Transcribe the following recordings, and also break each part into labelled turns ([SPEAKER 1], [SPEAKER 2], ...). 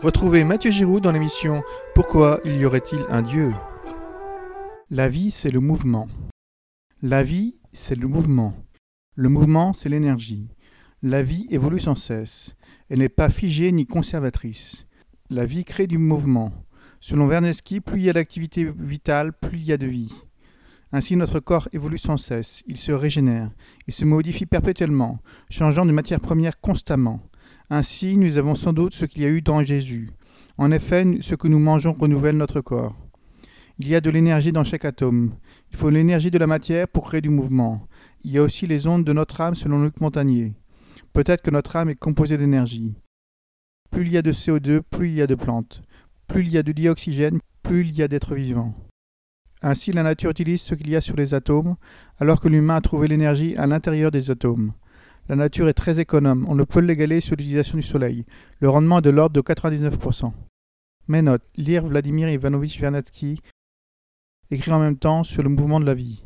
[SPEAKER 1] Retrouvez Mathieu Giroux dans l'émission Pourquoi y aurait-il un Dieu ? La vie, c'est le mouvement. La vie, c'est le mouvement. Le mouvement, c'est l'énergie. La vie évolue sans cesse. Elle n'est pas figée ni conservatrice. La vie crée du mouvement. Selon Vernesky, plus il y a d'activité vitale, plus il y a de vie. Ainsi, notre corps évolue sans cesse. Il se régénère. Il se modifie perpétuellement, changeant de matière première constamment. Ainsi, nous avons sans doute ce qu'il y a eu dans Jésus. En effet, ce que nous mangeons renouvelle notre corps. Il y a de l'énergie dans chaque atome. Il faut l'énergie de la matière pour créer du mouvement. Il y a aussi les ondes de notre âme selon Luc Montagnier. Peut-être que notre âme est composée d'énergie. Plus il y a de CO2, plus il y a de plantes. Plus il y a de dioxygène, plus il y a d'êtres vivants. Ainsi, la nature utilise ce qu'il y a sur les atomes, alors que l'humain a trouvé l'énergie à l'intérieur des atomes. La nature est très économe, on ne peut l'égaler sur l'utilisation du soleil. Le rendement est de l'ordre de 99%. Mais note, lire Vladimir Ivanovich Vernadsky, écrire en même temps sur le mouvement de la vie.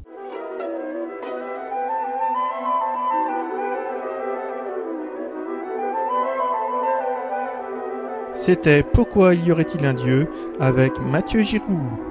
[SPEAKER 1] C'était Pourquoi y aurait-il un Dieu avec Mathieu Giroux.